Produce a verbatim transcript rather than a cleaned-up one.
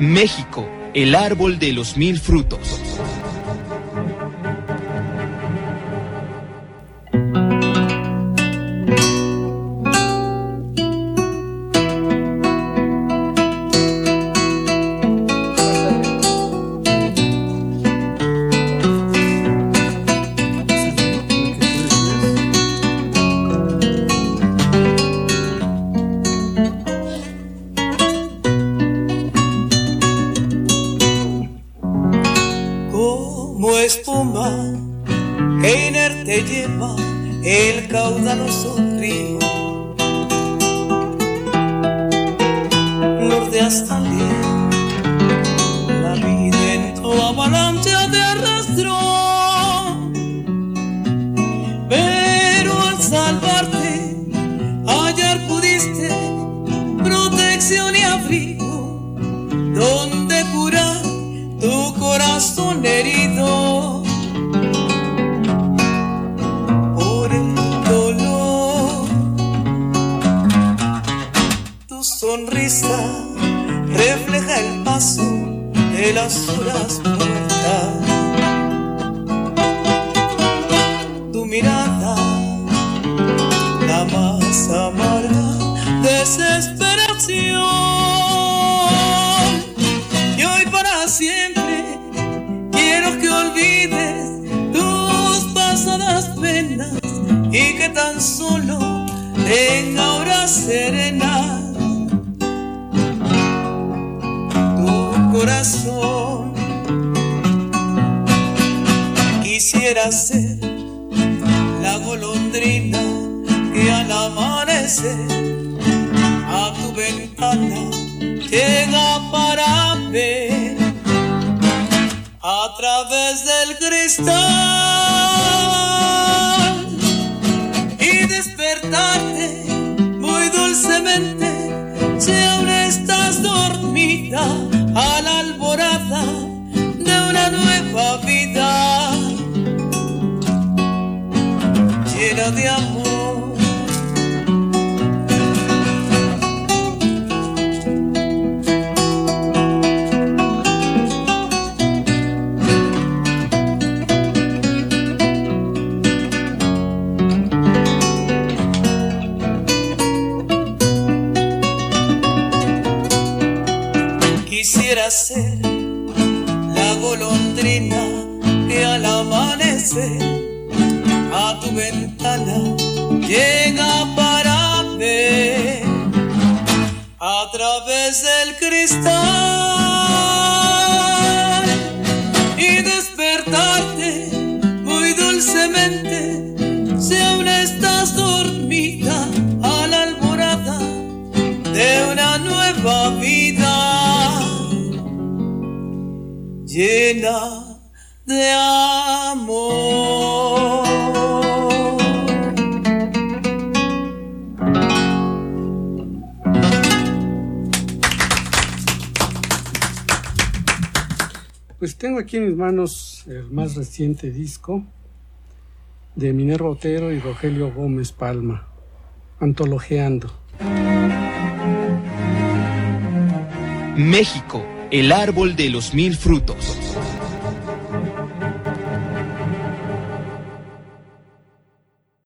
México, el árbol de los mil frutos. Que inerte lleva el caudaloso río, norte hasta el la vida en tu avalancha te arrastró, pero al salvarte hallar pudiste protección y abrigo, donde curar tu corazón herido. Sonrisa refleja el paso de las horas muertas. Tu mirada, la más amarga desesperación. Y hoy para siempre quiero que olvides tus pasadas penas y que tan solo tenga horas serenas. Corazón, quisiera ser la golondrina que al amanecer a tu ventana llega para ver a través del cristal y despertarte muy dulcemente si aún estás dormida a la alborada de una nueva vida llena de amor. Quisiera ser la golondrina que al amanecer a tu ventana llega para ver a través del cristal y despertarte muy dulcemente si aún estás dormida a la alborada de una nueva vida llena de amor. Pues tengo aquí en mis manos el más reciente disco de Minerva Otero y Rogelio Gómez Palma, Antologeando. México, el árbol de los mil frutos.